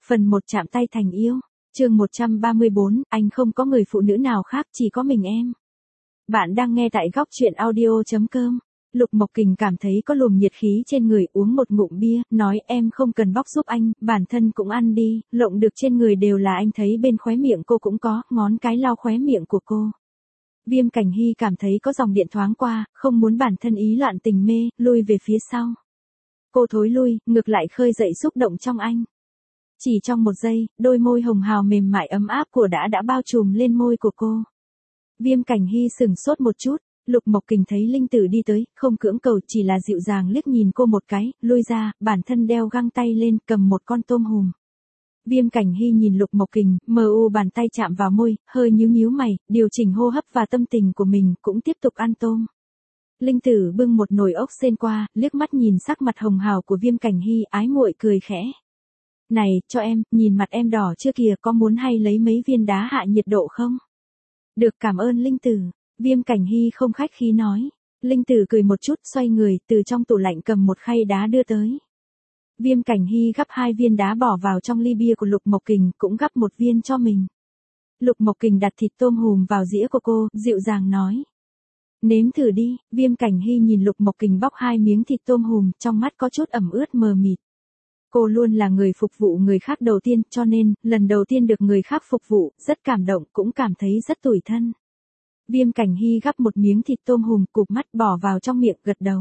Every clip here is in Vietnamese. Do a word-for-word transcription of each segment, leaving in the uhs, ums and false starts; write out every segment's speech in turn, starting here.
Phần một chạm tay thành yêu. Chương một trăm ba mươi bốn, anh không có người phụ nữ nào khác, chỉ có mình em. Bạn đang nghe tại góc truyện audio chấm com. Lục Mộc Kình cảm thấy có luồng nhiệt khí trên người, uống một ngụm bia, nói em không cần bóc giúp anh, bản thân cũng ăn đi, lộng được trên người đều là anh. Thấy bên khóe miệng cô cũng có, ngón cái lau khóe miệng của cô. Viêm Cảnh Hy cảm thấy có dòng điện thoáng qua, không muốn bản thân ý loạn tình mê, lui về phía sau. Cô thối lui, ngược lại khơi dậy xúc động trong anh. Chỉ trong một giây, đôi môi hồng hào mềm mại ấm áp của đã đã bao trùm lên môi của cô. Viêm Cảnh Hy sừng sốt một chút, Lục Mộc Kình thấy Linh Tử đi tới, không cưỡng cầu, chỉ là dịu dàng liếc nhìn cô một cái, lui ra, bản thân đeo găng tay lên, cầm một con tôm hùm. Viêm Cảnh Hy nhìn Lục Mộc Kình, mờ u bàn tay chạm vào môi, hơi nhíu nhíu mày, điều chỉnh hô hấp và tâm tình của mình, cũng tiếp tục ăn tôm. Linh Tử bưng một nồi ốc sên qua, liếc mắt nhìn sắc mặt hồng hào của Viêm Cảnh Hy, ái muội cười khẽ. Này, cho em, nhìn mặt em đỏ chưa kìa, có muốn hay lấy mấy viên đá hạ nhiệt độ không? Được, cảm ơn Linh Tử. Viêm Cảnh Hy không khách khí nói. Linh Tử cười một chút, xoay người, từ trong tủ lạnh cầm một khay đá đưa tới. Viêm Cảnh Hy gắp hai viên đá bỏ vào trong ly bia của Lục Mộc Kình, cũng gắp một viên cho mình. Lục Mộc Kình đặt thịt tôm hùm vào dĩa của cô, dịu dàng nói. Nếm thử đi. Viêm Cảnh Hy nhìn Lục Mộc Kình bóc hai miếng thịt tôm hùm, trong mắt có chút ẩm ướt mờ mịt. Cô luôn là người phục vụ người khác đầu tiên, cho nên, lần đầu tiên được người khác phục vụ, rất cảm động, cũng cảm thấy rất tủi thân. Viêm Cảnh Hy gắp một miếng thịt tôm hùm, cụp mắt bỏ vào trong miệng, gật đầu.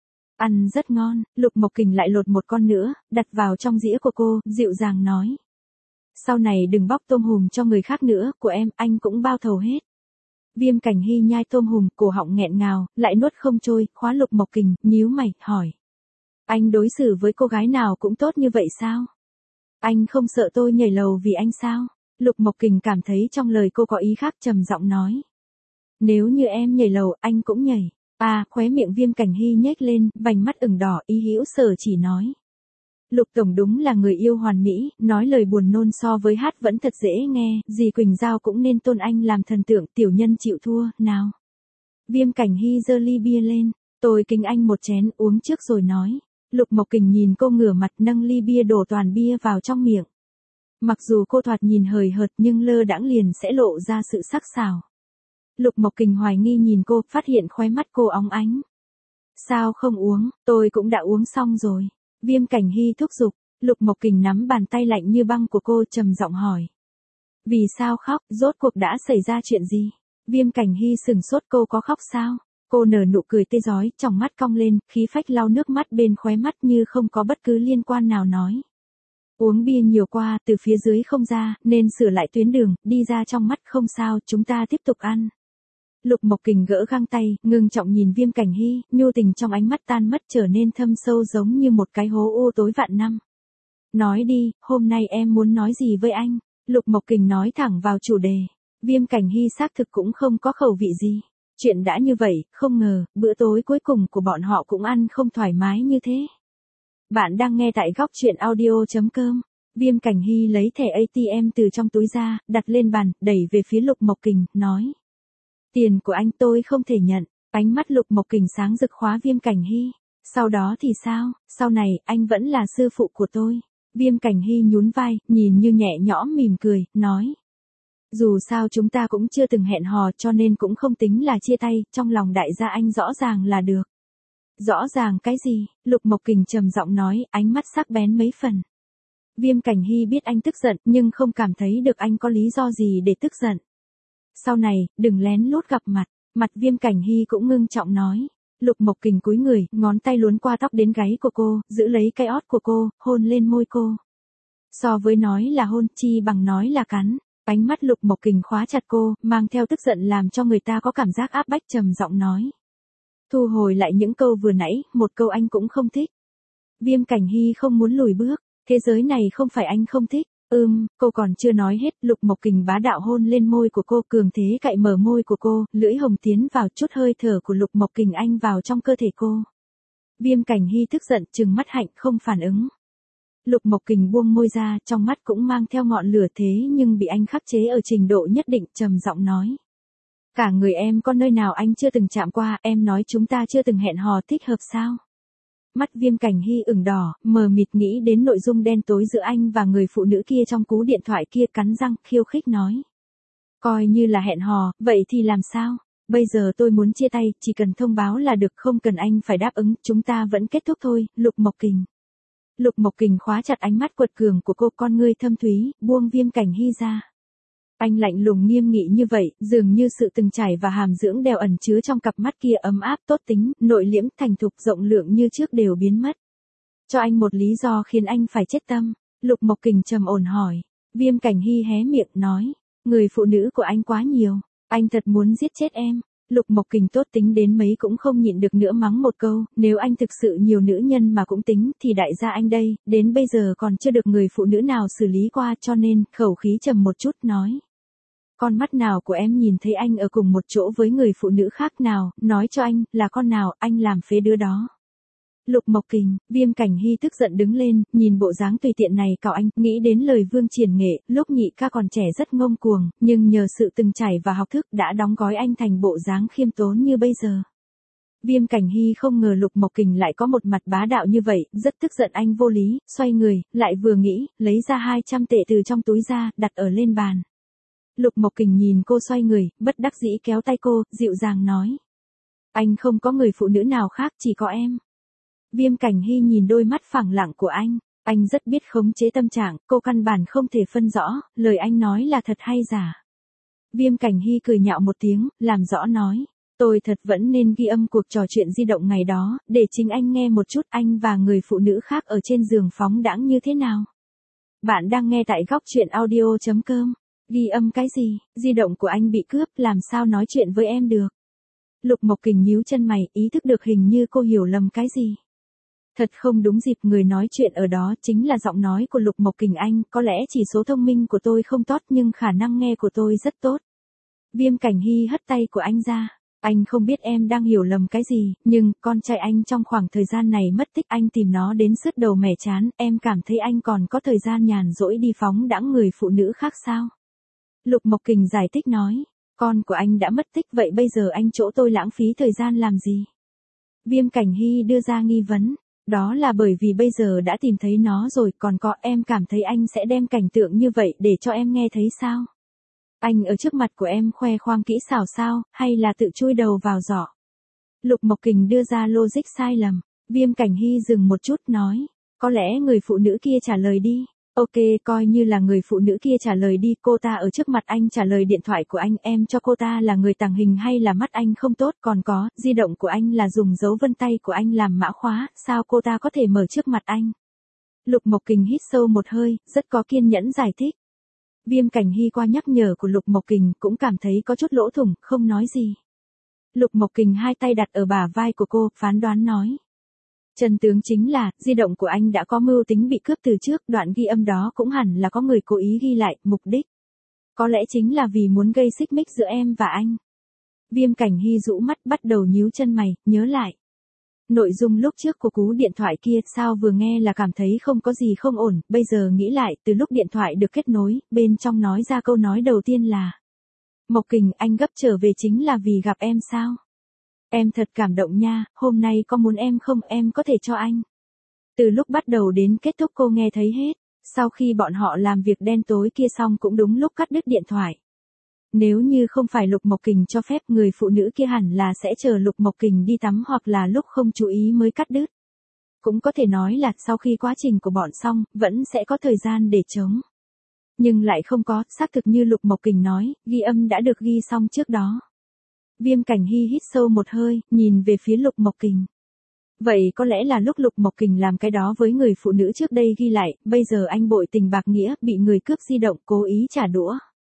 Ăn rất ngon. Lục Mộc Kình lại lột một con nữa, đặt vào trong dĩa của cô, dịu dàng nói. Sau này đừng bóc tôm hùm cho người khác nữa, của em, anh cũng bao thầu hết. Viêm Cảnh Hy nhai tôm hùm, cổ họng nghẹn ngào, lại nuốt không trôi, khóa Lục Mộc Kình, nhíu mày, hỏi. Anh đối xử với cô gái nào cũng tốt như vậy sao? Anh không sợ tôi nhảy lầu vì anh sao? Lục Mộc Kình cảm thấy trong lời cô có ý khác, trầm giọng nói. Nếu như em nhảy lầu, anh cũng nhảy. À, khóe miệng Viêm Cảnh Hy nhếch lên, vành mắt ửng đỏ, ý hữu sở chỉ nói. Lục Tổng đúng là người yêu hoàn mỹ, nói lời buồn nôn so với hát vẫn thật dễ nghe, dì Quỳnh Giao cũng nên tôn anh làm thần tượng, tiểu nhân chịu thua, nào. Viêm Cảnh Hy giơ ly bia lên, tôi kính anh một chén, uống trước rồi nói. Lục Mộc Kình nhìn cô ngửa mặt, nâng ly bia đổ toàn bia vào trong miệng. Mặc dù cô thoạt nhìn hời hợt nhưng lơ đãng liền sẽ lộ ra sự sắc sảo. Lục Mộc Kình hoài nghi nhìn cô, phát hiện khóe mắt cô óng ánh. Sao không uống, tôi cũng đã uống xong rồi. Viêm Cảnh Hy thúc giục. Lục Mộc Kình nắm bàn tay lạnh như băng của cô, trầm giọng hỏi. Vì sao khóc, rốt cuộc đã xảy ra chuyện gì? Viêm Cảnh Hy sừng sốt, cô có khóc sao? Cô nở nụ cười tê rói, tròng mắt cong lên, khí phách lau nước mắt bên khóe mắt như không có bất cứ liên quan nào nói. Uống bia nhiều qua, từ phía dưới không ra, nên sửa lại tuyến đường, đi ra trong mắt không sao, chúng ta tiếp tục ăn. Lục Mộc Kình gỡ găng tay, ngưng trọng nhìn Viêm Cảnh Hy, nhu tình trong ánh mắt tan mất trở nên thâm sâu giống như một cái hố u tối vạn năm. Nói đi, hôm nay em muốn nói gì với anh? Lục Mộc Kình nói thẳng vào chủ đề. Viêm Cảnh Hy xác thực cũng không có khẩu vị gì. Chuyện đã như vậy, không ngờ, bữa tối cuối cùng của bọn họ cũng ăn không thoải mái như thế. Bạn đang nghe tại góc truyện audio chấm com. Viêm Cảnh Hy lấy thẻ a tê em từ trong túi ra, đặt lên bàn, đẩy về phía Lục Mộc Kình, nói. Tiền của anh tôi không thể nhận. Ánh mắt Lục Mộc Kình sáng rực khóa Viêm Cảnh Hy. Sau đó thì sao, sau này, anh vẫn là sư phụ của tôi. Viêm Cảnh Hy nhún vai, nhìn như nhẹ nhõm mỉm cười, nói. Dù sao chúng ta cũng chưa từng hẹn hò cho nên cũng không tính là chia tay, trong lòng đại gia anh rõ ràng là được. Rõ ràng cái gì? Lục Mộc Kình trầm giọng nói, ánh mắt sắc bén mấy phần. Viêm Cảnh Hy biết anh tức giận, nhưng không cảm thấy được anh có lý do gì để tức giận. Sau này, đừng lén lút gặp mặt, mặt Viêm Cảnh Hy cũng ngưng trọng nói. Lục Mộc Kình cúi người, ngón tay luồn qua tóc đến gáy của cô, giữ lấy cái ót của cô, hôn lên môi cô. So với nói là hôn, chi bằng nói là cắn. Ánh mắt Lục Mộc Kình khóa chặt cô, mang theo tức giận làm cho người ta có cảm giác áp bách, trầm giọng nói. Thu hồi lại những câu vừa nãy, một câu anh cũng không thích. Viêm Cảnh Hy không muốn lùi bước, thế giới này không phải anh không thích. Ừm, cô còn chưa nói hết, Lục Mộc Kình bá đạo hôn lên môi của cô, cường thế cạy mở môi của cô, lưỡi hồng tiến vào, chút hơi thở của Lục Mộc Kình anh vào trong cơ thể cô. Viêm Cảnh Hy tức giận, trừng mắt hạnh, không phản ứng. Lục Mộc Kình buông môi ra, trong mắt cũng mang theo ngọn lửa thế nhưng bị anh khắc chế ở trình độ nhất định, trầm giọng nói. Cả người em có nơi nào anh chưa từng chạm qua, em nói chúng ta chưa từng hẹn hò thích hợp sao? Mắt Viêm Cảnh Hy ửng đỏ, mờ mịt nghĩ đến nội dung đen tối giữa anh và người phụ nữ kia trong cú điện thoại kia, cắn răng, khiêu khích nói. Coi như là hẹn hò, vậy thì làm sao? Bây giờ tôi muốn chia tay, chỉ cần thông báo là được, không cần anh phải đáp ứng, chúng ta vẫn kết thúc thôi, Lục Mộc Kình. Lục Mộc Kình khóa chặt ánh mắt quật cường của cô, con ngươi thâm thúy, buông Viêm Cảnh Hy ra. Anh lạnh lùng nghiêm nghị như vậy, dường như sự từng trải và hàm dưỡng đều ẩn chứa trong cặp mắt kia, ấm áp, tốt tính, nội liễm, thành thục, rộng lượng như trước đều biến mất. Cho anh một lý do khiến anh phải chết tâm. Lục Mộc Kình trầm ổn hỏi. Viêm Cảnh Hy hé miệng nói, người phụ nữ của anh quá nhiều, anh thật muốn giết chết em. Lục Mộc Kình tốt tính đến mấy cũng không nhịn được nữa, mắng một câu, nếu anh thực sự nhiều nữ nhân mà cũng tính, thì đại gia anh đây, đến bây giờ còn chưa được người phụ nữ nào xử lý qua, cho nên, khẩu khí trầm một chút, nói. Con mắt nào của em nhìn thấy anh ở cùng một chỗ với người phụ nữ khác nào, nói cho anh, là con nào, anh làm phế đứa đó. Lục Mộc Kình, Viêm Cảnh Hy tức giận đứng lên, nhìn bộ dáng tùy tiện này cậu anh, nghĩ đến lời Vương Triển Nghệ, lúc nhị ca còn trẻ rất ngông cuồng, nhưng nhờ sự từng trải và học thức đã đóng gói anh thành bộ dáng khiêm tốn như bây giờ. Viêm Cảnh Hy không ngờ Lục Mộc Kình lại có một mặt bá đạo như vậy, rất tức giận, anh vô lý, xoay người, lại vừa nghĩ, lấy ra hai trăm tệ từ trong túi ra, đặt ở lên bàn. Lục Mộc Kình nhìn cô xoay người, bất đắc dĩ kéo tay cô, dịu dàng nói. Anh không có người phụ nữ nào khác, chỉ có em. Viêm Cảnh Hy nhìn đôi mắt phẳng lặng của anh, anh rất biết khống chế tâm trạng, cô căn bản không thể phân rõ, lời anh nói là thật hay giả. Viêm Cảnh Hy cười nhạo một tiếng, làm rõ nói, tôi thật vẫn nên ghi âm cuộc trò chuyện di động ngày đó, để chính anh nghe một chút anh và người phụ nữ khác ở trên giường phóng đãng như thế nào. Bạn đang nghe tại góc truyện audio chấm com. Ghi âm cái gì, di động của anh bị cướp, làm sao nói chuyện với em được. Lục Mộc Kình nhíu chân mày, ý thức được hình như cô hiểu lầm cái gì. Thật không đúng dịp, người nói chuyện ở đó chính là giọng nói của Lục Mộc Kình anh, có lẽ chỉ số thông minh của tôi không tốt nhưng khả năng nghe của tôi rất tốt. Viêm Cảnh Hy hất tay của anh ra, anh không biết em đang hiểu lầm cái gì, nhưng con trai anh trong khoảng thời gian này mất tích, anh tìm nó đến sứt đầu mẻ chán, em cảm thấy anh còn có thời gian nhàn rỗi đi phóng đãng người phụ nữ khác sao? Lục Mộc Kình giải thích nói, con của anh đã mất tích, vậy bây giờ anh chỗ tôi lãng phí thời gian làm gì? Viêm Cảnh Hy đưa ra nghi vấn, đó là bởi vì bây giờ đã tìm thấy nó rồi, còn có em cảm thấy anh sẽ đem cảnh tượng như vậy để cho em nghe thấy sao? Anh ở trước mặt của em khoe khoang kỹ xảo sao, hay là tự chui đầu vào giỏ? Lục Mộc Kình đưa ra logic sai lầm, Viêm Cảnh Hy dừng một chút nói, có lẽ người phụ nữ kia trả lời đi. Ok, coi như là người phụ nữ kia trả lời đi, cô ta ở trước mặt anh trả lời điện thoại của anh, em cho cô ta là người tàng hình hay là mắt anh không tốt, còn có, di động của anh là dùng dấu vân tay của anh làm mã khóa, sao cô ta có thể mở trước mặt anh? Lục Mộc Kình hít sâu một hơi, rất có kiên nhẫn giải thích. Viêm Cảnh Hy qua nhắc nhở của Lục Mộc Kình cũng cảm thấy có chút lỗ thủng, không nói gì. Lục Mộc Kình hai tay đặt ở bả vai của cô, phán đoán nói. Chân tướng chính là, di động của anh đã có mưu tính bị cướp từ trước, đoạn ghi âm đó cũng hẳn là có người cố ý ghi lại, mục đích. Có lẽ chính là vì muốn gây xích mích giữa em và anh. Viêm Cảnh Hy rũ mắt bắt đầu nhíu chân mày, nhớ lại. Nội dung lúc trước của cú điện thoại kia, sao vừa nghe là cảm thấy không có gì không ổn, bây giờ nghĩ lại, từ lúc điện thoại được kết nối, bên trong nói ra câu nói đầu tiên là. Mộc Kình, anh gấp trở về chính là vì gặp em sao? Em thật cảm động nha, hôm nay có muốn em không, em có thể cho anh. Từ lúc bắt đầu đến kết thúc cô nghe thấy hết, sau khi bọn họ làm việc đen tối kia xong cũng đúng lúc cắt đứt điện thoại. Nếu như không phải Lục Mộc Kình cho phép, người phụ nữ kia hẳn là sẽ chờ Lục Mộc Kình đi tắm hoặc là lúc không chú ý mới cắt đứt. Cũng có thể nói là sau khi quá trình của bọn xong, vẫn sẽ có thời gian để chống. Nhưng lại không có, xác thực như Lục Mộc Kình nói, ghi âm đã được ghi xong trước đó. Viêm Cảnh Hy hít sâu một hơi, nhìn về phía Lục Mộc Kình. Vậy có lẽ là lúc Lục Mộc Kình làm cái đó với người phụ nữ trước đây ghi lại, bây giờ anh bội tình bạc nghĩa, bị người cướp di động, cố ý trả đũa.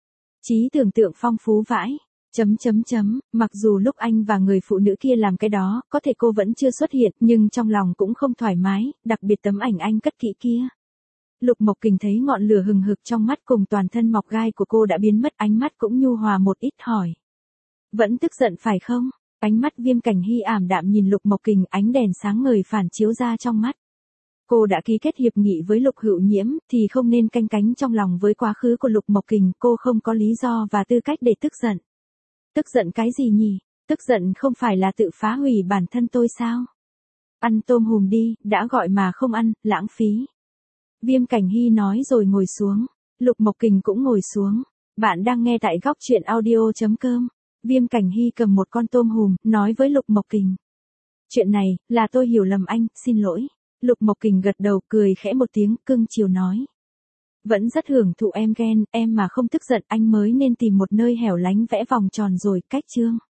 Trí tưởng tượng phong phú vãi. Chấm chấm chấm, mặc dù lúc anh và người phụ nữ kia làm cái đó, có thể cô vẫn chưa xuất hiện, nhưng trong lòng cũng không thoải mái, đặc biệt tấm ảnh anh cất kỹ kia. Lục Mộc Kình thấy ngọn lửa hừng hực trong mắt cùng toàn thân mọc gai của cô đã biến mất, ánh mắt cũng nhu hòa một ít, hỏi. Vẫn tức giận phải không? Ánh mắt Viêm Cảnh Hy ảm đạm nhìn Lục Mộc Kình, ánh đèn sáng ngời phản chiếu ra trong mắt. Cô đã ký kết hiệp nghị với Lục Hữu Nhiễm, thì không nên canh cánh trong lòng với quá khứ của Lục Mộc Kình, cô không có lý do và tư cách để tức giận. Tức giận cái gì nhỉ? Tức giận không phải là tự phá hủy bản thân tôi sao? Ăn tôm hùm đi, đã gọi mà không ăn, lãng phí. Viêm Cảnh Hy nói rồi ngồi xuống. Lục Mộc Kình cũng ngồi xuống. Bạn đang nghe tại góc chuyện audio.com. Viêm Cảnh Hy cầm một con tôm hùm, nói với Lục Mộc Kình. Chuyện này, là tôi hiểu lầm anh, xin lỗi. Lục Mộc Kình gật đầu cười khẽ một tiếng, cưng chiều nói. Vẫn rất hưởng thụ em ghen, em mà không tức giận anh mới nên tìm một nơi hẻo lánh vẽ vòng tròn rồi, cách chương.